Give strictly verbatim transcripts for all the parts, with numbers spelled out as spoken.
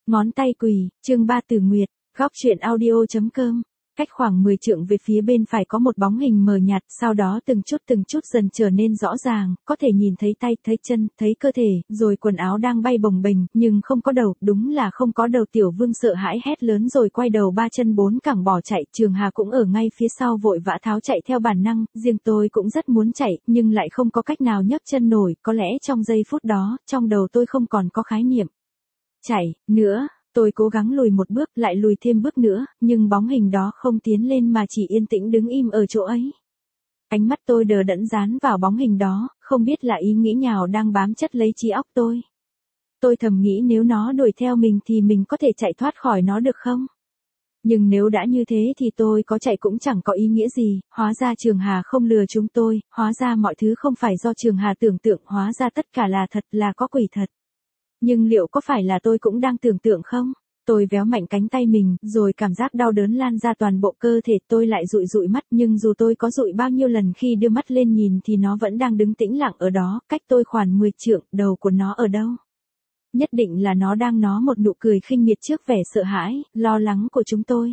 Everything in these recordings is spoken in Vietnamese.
Ngón tay quỳ, chương ba Tử Nguyệt, góc truyện audio.com. Cách khoảng mười trượng về phía bên phải có một bóng hình mờ nhạt, sau đó từng chút từng chút dần trở nên rõ ràng, có thể nhìn thấy tay, thấy chân, thấy cơ thể, rồi quần áo đang bay bồng bềnh, nhưng không có đầu, đúng là không có đầu. Tiểu Vương sợ hãi hét lớn rồi quay đầu ba chân bốn cẳng bỏ chạy, Trường Hà cũng ở ngay phía sau vội vã tháo chạy theo bản năng, riêng tôi cũng rất muốn chạy, nhưng lại không có cách nào nhấc chân nổi, có lẽ trong giây phút đó, trong đầu tôi không còn có khái niệm chạy nữa. Tôi cố gắng lùi một bước, lại lùi thêm bước nữa, nhưng bóng hình đó không tiến lên mà chỉ yên tĩnh đứng im ở chỗ ấy. Ánh mắt tôi đờ đẫn dán vào bóng hình đó, không biết là ý nghĩ nào đang bám chất lấy trí óc tôi. Tôi thầm nghĩ nếu nó đuổi theo mình thì mình có thể chạy thoát khỏi nó được không? Nhưng nếu đã như thế thì tôi có chạy cũng chẳng có ý nghĩa gì, hóa ra Trường Hà không lừa chúng tôi, hóa ra mọi thứ không phải do Trường Hà tưởng tượng, hóa ra tất cả là thật, là có quỷ thật. Nhưng liệu có phải là tôi cũng đang tưởng tượng không? Tôi véo mạnh cánh tay mình, rồi cảm giác đau đớn lan ra toàn bộ cơ thể, tôi lại dụi dụi mắt, nhưng dù tôi có dụi bao nhiêu lần khi đưa mắt lên nhìn thì nó vẫn đang đứng tĩnh lặng ở đó, cách tôi khoảng mười trượng, đầu của nó ở đâu? Nhất định là nó đang nó một nụ cười khinh miệt trước vẻ sợ hãi, lo lắng của chúng tôi.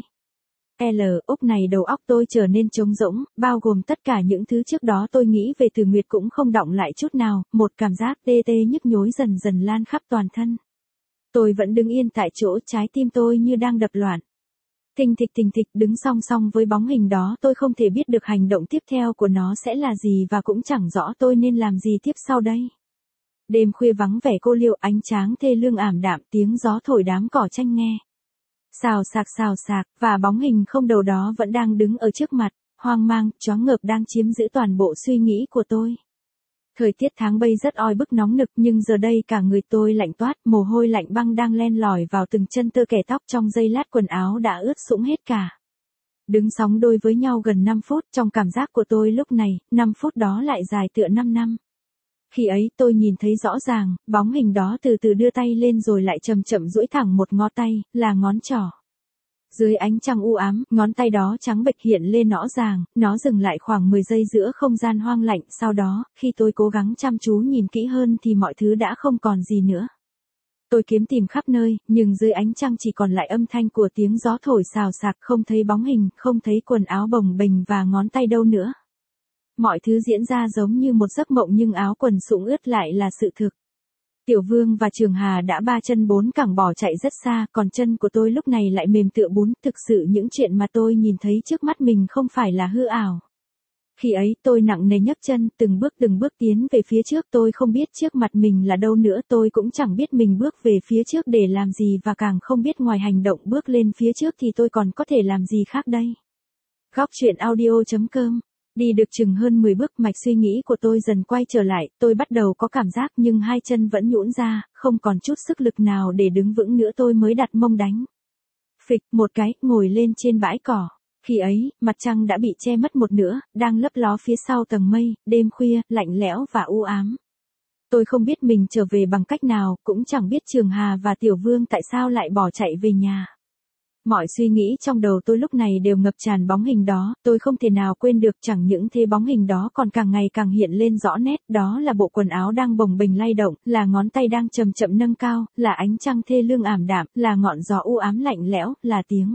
L, úc này đầu óc tôi trở nên trống rỗng, bao gồm tất cả những thứ trước đó tôi nghĩ về Tử Nguyệt cũng không đọng lại chút nào, một cảm giác tê tê nhức nhối dần dần lan khắp toàn thân. Tôi vẫn đứng yên tại chỗ, trái tim tôi như đang đập loạn. Thình thịch thình thịch, đứng song song với bóng hình đó, tôi không thể biết được hành động tiếp theo của nó sẽ là gì và cũng chẳng rõ tôi nên làm gì tiếp sau đây. Đêm khuya vắng vẻ cô liêu, ánh tráng thê lương ảm đạm, tiếng gió thổi đám cỏ tranh nghe. Xào xạc xào xạc, và bóng hình không đầu đó vẫn đang đứng ở trước mặt, hoang mang, choáng ngợp đang chiếm giữ toàn bộ suy nghĩ của tôi. Thời tiết tháng Bây rất oi bức nóng nực, nhưng giờ đây cả người tôi lạnh toát, mồ hôi lạnh băng đang len lỏi vào từng chân tơ kẻ tóc, trong giây lát quần áo đã ướt sũng hết cả. Đứng sóng đôi với nhau gần năm phút, trong cảm giác của tôi lúc này, năm phút đó lại dài tựa năm năm. Khi ấy tôi nhìn thấy rõ ràng, bóng hình đó từ từ đưa tay lên rồi lại chậm chậm duỗi thẳng một ngón tay, là ngón trỏ. Dưới ánh trăng u ám, ngón tay đó trắng bệch hiện lên rõ ràng, nó dừng lại khoảng mười giây giữa không gian hoang lạnh, sau đó, khi tôi cố gắng chăm chú nhìn kỹ hơn thì mọi thứ đã không còn gì nữa. Tôi kiếm tìm khắp nơi, nhưng dưới ánh trăng chỉ còn lại âm thanh của tiếng gió thổi xào xạc, không thấy bóng hình, không thấy quần áo bồng bềnh và ngón tay đâu nữa. Mọi thứ diễn ra giống như một giấc mộng nhưng áo quần sũng ướt lại là sự thực. Tiểu Vương và Trường Hà đã ba chân bốn cẳng bỏ chạy rất xa, còn chân của tôi lúc này lại mềm tựa bún, thực sự những chuyện mà tôi nhìn thấy trước mắt mình không phải là hư ảo. Khi ấy tôi nặng nề nhấc chân, từng bước từng bước tiến về phía trước, tôi không biết trước mặt mình là đâu nữa, tôi cũng chẳng biết mình bước về phía trước để làm gì và càng không biết ngoài hành động bước lên phía trước thì tôi còn có thể làm gì khác đây. Góc truyện audio.com. Đi được chừng hơn mười bước, mạch suy nghĩ của tôi dần quay trở lại, tôi bắt đầu có cảm giác nhưng hai chân vẫn nhũn ra, không còn chút sức lực nào để đứng vững nữa, tôi mới đặt mông đánh. Phịch, một cái, ngồi lên trên bãi cỏ. Khi ấy, mặt trăng đã bị che mất một nửa, đang lấp ló phía sau tầng mây, đêm khuya, lạnh lẽo và u ám. Tôi không biết mình trở về bằng cách nào, cũng chẳng biết Trường Hà và Tiểu Vương tại sao lại bỏ chạy về nhà. Mọi suy nghĩ trong đầu tôi lúc này đều ngập tràn bóng hình đó, tôi không thể nào quên được, chẳng những thế bóng hình đó còn càng ngày càng hiện lên rõ nét, đó là bộ quần áo đang bồng bềnh lay động, là ngón tay đang chậm chậm nâng cao, là ánh trăng thê lương ảm đạm, là ngọn gió u ám lạnh lẽo, là tiếng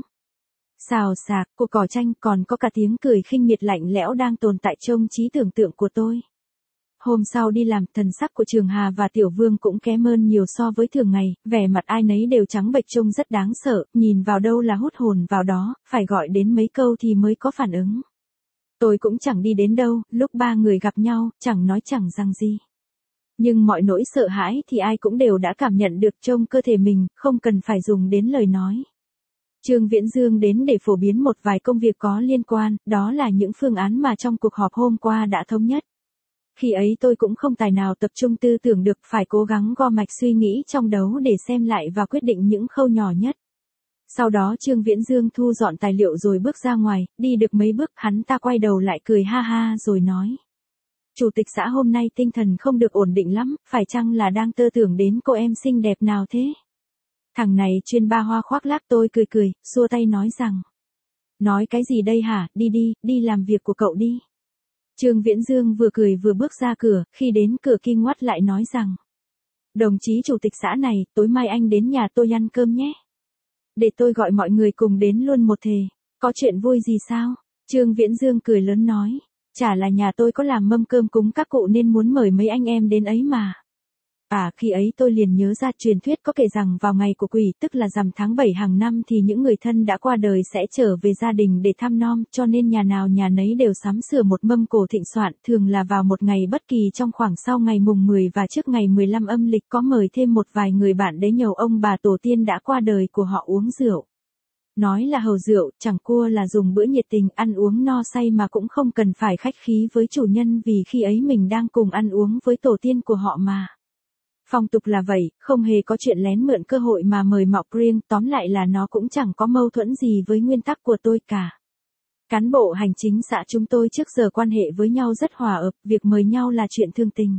xào xạc của cỏ tranh, còn có cả tiếng cười khinh miệt lạnh lẽo đang tồn tại trong trí tưởng tượng của tôi. Hôm sau đi làm, thần sắc của Trường Hà và Tiểu Vương cũng kém hơn nhiều so với thường ngày, vẻ mặt ai nấy đều trắng bệch trông rất đáng sợ, nhìn vào đâu là hút hồn vào đó, phải gọi đến mấy câu thì mới có phản ứng. Tôi cũng chẳng đi đến đâu, lúc ba người gặp nhau, chẳng nói chẳng rằng gì. Nhưng mọi nỗi sợ hãi thì ai cũng đều đã cảm nhận được trong cơ thể mình, không cần phải dùng đến lời nói. Trương Viễn Dương đến để phổ biến một vài công việc có liên quan, đó là những phương án mà trong cuộc họp hôm qua đã thống nhất. Khi ấy tôi cũng không tài nào tập trung tư tưởng được, phải cố gắng gom mạch suy nghĩ trong đầu để xem lại và quyết định những khâu nhỏ nhất. Sau đó Trương Viễn Dương thu dọn tài liệu rồi bước ra ngoài, đi được mấy bước hắn ta quay đầu lại cười ha ha rồi nói. Chủ tịch xã hôm nay tinh thần không được ổn định lắm, phải chăng là đang tơ tưởng đến cô em xinh đẹp nào thế? Thằng này chuyên ba hoa khoác lác, tôi cười cười, xua tay nói rằng. Nói cái gì đây hả, đi đi, đi làm việc của cậu đi. Trương Viễn Dương vừa cười vừa bước ra cửa, khi đến cửa Kinh Ngoắt lại nói rằng. Đồng chí chủ tịch xã này, tối mai anh đến nhà tôi ăn cơm nhé. Để tôi gọi mọi người cùng đến luôn một thề. Có chuyện vui gì sao? Trương Viễn Dương cười lớn nói. Chả là nhà tôi có làm mâm cơm cúng các cụ nên muốn mời mấy anh em đến ấy mà. À, khi ấy tôi liền nhớ ra truyền thuyết có kể rằng vào ngày của Quỷ, tức là rằm tháng bảy hàng năm thì những người thân đã qua đời sẽ trở về gia đình để thăm nom, cho nên nhà nào nhà nấy đều sắm sửa một mâm cổ thịnh soạn, thường là vào một ngày bất kỳ trong khoảng sau ngày mùng mười và trước ngày mười lăm âm lịch, có mời thêm một vài người bạn đến nhầu ông bà tổ tiên đã qua đời của họ uống rượu. Nói là hầu rượu, chẳng qua là dùng bữa nhiệt tình, ăn uống no say mà cũng không cần phải khách khí với chủ nhân vì khi ấy mình đang cùng ăn uống với tổ tiên của họ mà. Phong tục là vậy, không hề có chuyện lén mượn cơ hội mà mời mọc riêng, tóm lại là nó cũng chẳng có mâu thuẫn gì với nguyên tắc của tôi cả. Cán bộ hành chính xã chúng tôi trước giờ quan hệ với nhau rất hòa hợp, việc mời nhau là chuyện thương tình.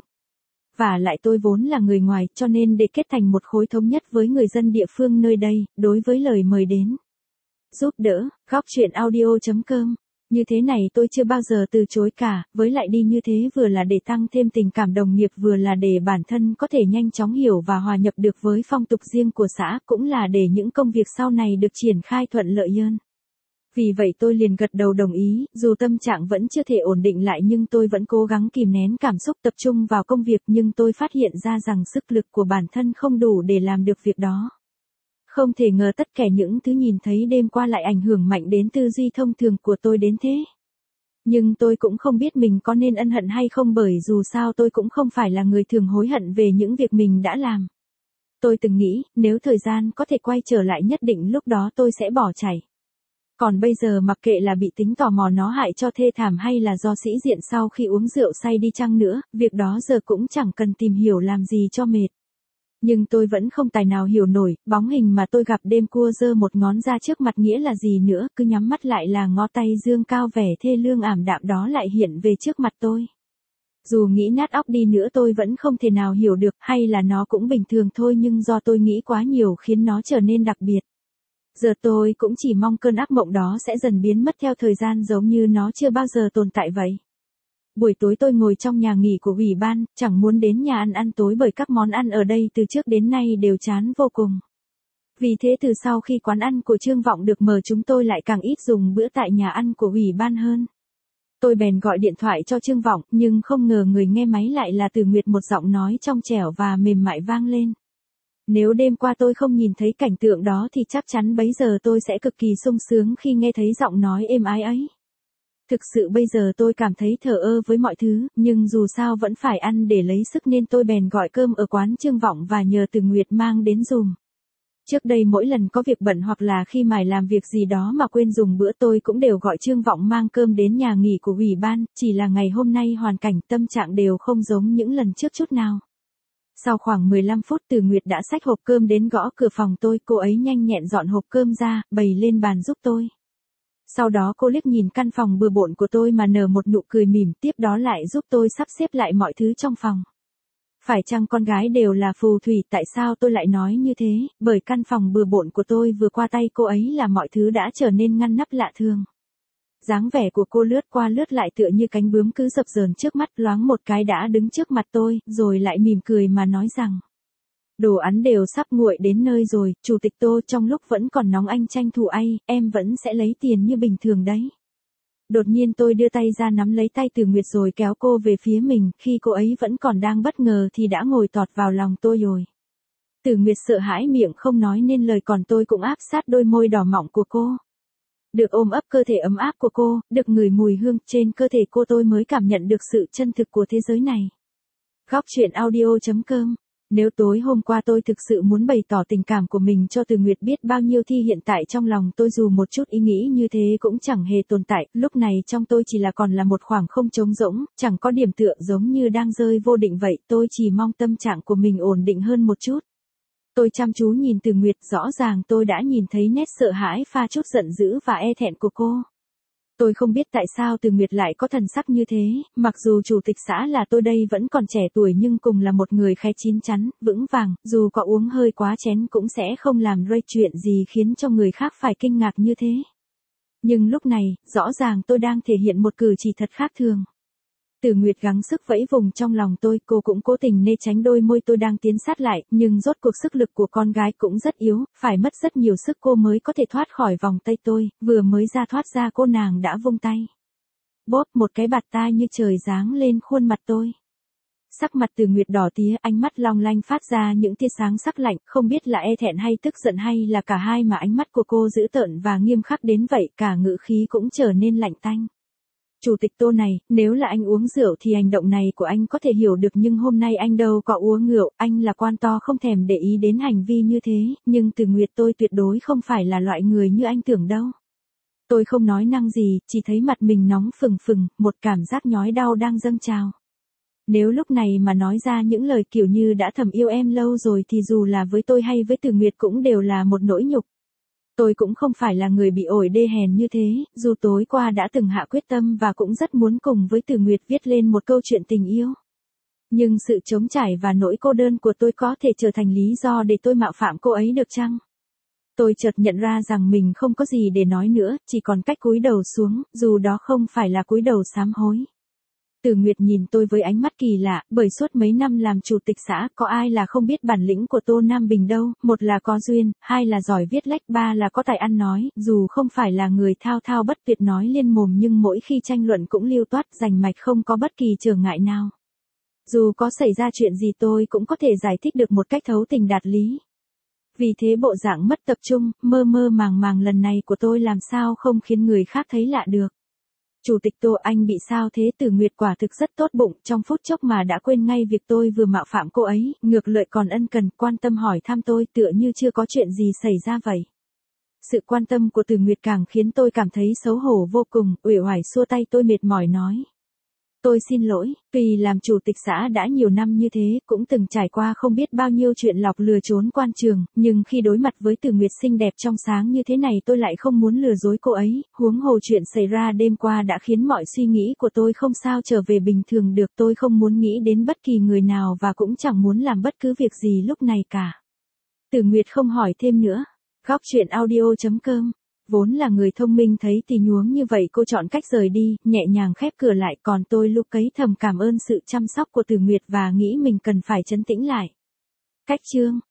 Và lại tôi vốn là người ngoài, cho nên để kết thành một khối thống nhất với người dân địa phương nơi đây, đối với lời mời đến giúp đỡ, góc chuyện audio chấm com. Như thế này tôi chưa bao giờ từ chối cả, với lại đi như thế vừa là để tăng thêm tình cảm đồng nghiệp, vừa là để bản thân có thể nhanh chóng hiểu và hòa nhập được với phong tục riêng của xã, cũng là để những công việc sau này được triển khai thuận lợi hơn. Vì vậy tôi liền gật đầu đồng ý, dù tâm trạng vẫn chưa thể ổn định lại nhưng tôi vẫn cố gắng kìm nén cảm xúc tập trung vào công việc, nhưng tôi phát hiện ra rằng sức lực của bản thân không đủ để làm được việc đó. Không thể ngờ tất cả những thứ nhìn thấy đêm qua lại ảnh hưởng mạnh đến tư duy thông thường của tôi đến thế. Nhưng tôi cũng không biết mình có nên ân hận hay không, bởi dù sao tôi cũng không phải là người thường hối hận về những việc mình đã làm. Tôi từng nghĩ, nếu thời gian có thể quay trở lại nhất định lúc đó tôi sẽ bỏ chạy. Còn bây giờ mặc kệ là bị tính tò mò nó hại cho thê thảm hay là do sĩ diện sau khi uống rượu say đi chăng nữa, việc đó giờ cũng chẳng cần tìm hiểu làm gì cho mệt. Nhưng tôi vẫn không tài nào hiểu nổi, bóng hình mà tôi gặp đêm cua giơ một ngón ra trước mặt nghĩa là gì nữa, cứ nhắm mắt lại là ngó tay dương cao vẻ thê lương ảm đạm đó lại hiện về trước mặt tôi. Dù nghĩ nát óc đi nữa tôi vẫn không thể nào hiểu được, hay là nó cũng bình thường thôi, nhưng do tôi nghĩ quá nhiều khiến nó trở nên đặc biệt. Giờ tôi cũng chỉ mong cơn ác mộng đó sẽ dần biến mất theo thời gian, giống như nó chưa bao giờ tồn tại vậy. Buổi tối tôi ngồi trong nhà nghỉ của ủy ban, chẳng muốn đến nhà ăn ăn tối bởi các món ăn ở đây từ trước đến nay đều chán vô cùng. Vì thế từ sau khi quán ăn của Trương Vọng được mở, chúng tôi lại càng ít dùng bữa tại nhà ăn của ủy ban hơn. Tôi bèn gọi điện thoại cho Trương Vọng, nhưng không ngờ người nghe máy lại là Từ Nguyệt, một giọng nói trong trẻo và mềm mại vang lên. Nếu đêm qua tôi không nhìn thấy cảnh tượng đó thì chắc chắn bấy giờ tôi sẽ cực kỳ sung sướng khi nghe thấy giọng nói êm ái ấy. Thực sự bây giờ tôi cảm thấy thờ ơ với mọi thứ, nhưng dù sao vẫn phải ăn để lấy sức nên tôi bèn gọi cơm ở quán Trương Vọng và nhờ Từ Nguyệt mang đến dùm. Trước đây mỗi lần có việc bận hoặc là khi mải làm việc gì đó mà quên dùng bữa, tôi cũng đều gọi Trương Vọng mang cơm đến nhà nghỉ của ủy ban, chỉ là ngày hôm nay hoàn cảnh tâm trạng đều không giống những lần trước chút nào. Sau khoảng mười lăm phút Từ Nguyệt đã xách hộp cơm đến gõ cửa phòng tôi, cô ấy nhanh nhẹn dọn hộp cơm ra, bày lên bàn giúp tôi. Sau đó cô liếc nhìn căn phòng bừa bộn của tôi mà nở một nụ cười mỉm, tiếp đó lại giúp tôi sắp xếp lại mọi thứ trong phòng. Phải chăng con gái đều là phù thủy? Tại sao tôi lại nói như thế? Bởi căn phòng bừa bộn của tôi vừa qua tay cô ấy là mọi thứ đã trở nên ngăn nắp lạ thường. Dáng vẻ của cô lướt qua lướt lại tựa như cánh bướm cứ dập dờn trước mắt, loáng một cái đã đứng trước mặt tôi, rồi lại mỉm cười mà nói rằng: đồ ăn đều sắp nguội đến nơi rồi, Chủ tịch Tô, trong lúc vẫn còn nóng anh tranh thủ ai, em vẫn sẽ lấy tiền như bình thường đấy. Đột nhiên tôi đưa tay ra nắm lấy tay Từ Nguyệt rồi kéo cô về phía mình, khi cô ấy vẫn còn đang bất ngờ thì đã ngồi tọt vào lòng tôi rồi. Từ Nguyệt sợ hãi miệng không nói nên lời, còn tôi cũng áp sát đôi môi đỏ mọng của cô. Được ôm ấp cơ thể ấm áp của cô, được ngửi mùi hương trên cơ thể cô, tôi mới cảm nhận được sự chân thực của thế giới này. Góc chuyện audio chấm com. Nếu tối hôm qua tôi thực sự muốn bày tỏ tình cảm của mình cho Từ Nguyệt biết bao nhiêu thì hiện tại trong lòng tôi dù một chút ý nghĩ như thế cũng chẳng hề tồn tại, lúc này trong tôi chỉ là còn là một khoảng không trống rỗng, chẳng có điểm tựa, giống như đang rơi vô định vậy. Tôi chỉ mong tâm trạng của mình ổn định hơn một chút. Tôi chăm chú nhìn Từ Nguyệt, rõ ràng tôi đã nhìn thấy nét sợ hãi pha chút giận dữ và e thẹn của cô. Tôi không biết tại sao Từ Nguyệt lại có thần sắc như thế, mặc dù chủ tịch xã là tôi đây vẫn còn trẻ tuổi nhưng cùng là một người khá chín chắn, vững vàng, dù có uống hơi quá chén cũng sẽ không làm rơi chuyện gì khiến cho người khác phải kinh ngạc như thế. Nhưng lúc này, rõ ràng tôi đang thể hiện một cử chỉ thật khác thường. Từ Nguyệt gắng sức vẫy vùng trong lòng tôi, cô cũng cố tình né tránh đôi môi tôi đang tiến sát lại, nhưng rốt cuộc sức lực của con gái cũng rất yếu, phải mất rất nhiều sức cô mới có thể thoát khỏi vòng tay tôi, vừa mới ra thoát ra cô nàng đã vung tay. Bóp một cái bạt tai như trời giáng lên khuôn mặt tôi. Sắc mặt Từ Nguyệt đỏ tía, ánh mắt long lanh phát ra những tia sáng sắc lạnh, không biết là e thẹn hay tức giận hay là cả hai mà ánh mắt của cô dữ tợn và nghiêm khắc đến vậy, cả ngữ khí cũng trở nên lạnh tanh. Chủ tịch Tô này, nếu là anh uống rượu thì hành động này của anh có thể hiểu được, nhưng hôm nay anh đâu có uống rượu, anh là quan to không thèm để ý đến hành vi như thế, nhưng Từ Nguyệt tôi tuyệt đối không phải là loại người như anh tưởng đâu. Tôi không nói năng gì, chỉ thấy mặt mình nóng phừng phừng, một cảm giác nhói đau đang dâng trào. Nếu lúc này mà nói ra những lời kiểu như đã thầm yêu em lâu rồi thì dù là với tôi hay với Từ Nguyệt cũng đều là một nỗi nhục. Tôi cũng không phải là người bị ổi đê hèn như thế, dù tối qua đã từng hạ quyết tâm và cũng rất muốn cùng với Từ Nguyệt viết lên một câu chuyện tình yêu. Nhưng sự trống trải và nỗi cô đơn của tôi có thể trở thành lý do để tôi mạo phạm cô ấy được chăng? Tôi chợt nhận ra rằng mình không có gì để nói nữa, chỉ còn cách cúi đầu xuống, dù đó không phải là cúi đầu sám hối. Từ Nguyệt nhìn tôi với ánh mắt kỳ lạ, bởi suốt mấy năm làm chủ tịch xã, có ai là không biết bản lĩnh của Tô Nam Bình đâu, một là có duyên, hai là giỏi viết lách, ba là có tài ăn nói, dù không phải là người thao thao bất tuyệt nói liên mồm nhưng mỗi khi tranh luận cũng lưu toát rành mạch không có bất kỳ trở ngại nào. Dù có xảy ra chuyện gì tôi cũng có thể giải thích được một cách thấu tình đạt lý. Vì thế bộ dạng mất tập trung, mơ mơ màng màng lần này của tôi làm sao không khiến người khác thấy lạ được. Chủ tịch Tô, anh bị sao thế? Từ Nguyệt quả thực rất tốt bụng, trong phút chốc mà đã quên ngay việc tôi vừa mạo phạm cô ấy, ngược lại còn ân cần quan tâm hỏi thăm tôi tựa như chưa có chuyện gì xảy ra vậy. Sự quan tâm của Từ Nguyệt càng khiến tôi cảm thấy xấu hổ vô cùng, uể oải xua tay tôi mệt mỏi nói. Tôi xin lỗi, vì làm chủ tịch xã đã nhiều năm như thế, cũng từng trải qua không biết bao nhiêu chuyện lọc lừa trốn quan trường, nhưng khi đối mặt với Từ Nguyệt xinh đẹp trong sáng như thế này tôi lại không muốn lừa dối cô ấy, huống hồ chuyện xảy ra đêm qua đã khiến mọi suy nghĩ của tôi không sao trở về bình thường được, tôi không muốn nghĩ đến bất kỳ người nào và cũng chẳng muốn làm bất cứ việc gì lúc này cả. Từ Nguyệt không hỏi thêm nữa. Góc truyện audio chấm com. Vốn là người thông minh thấy tình huống như vậy cô chọn cách rời đi, nhẹ nhàng khép cửa lại, còn tôi lúc ấy thầm cảm ơn sự chăm sóc của Từ Nguyệt và nghĩ mình cần phải trấn tĩnh lại. Cách chương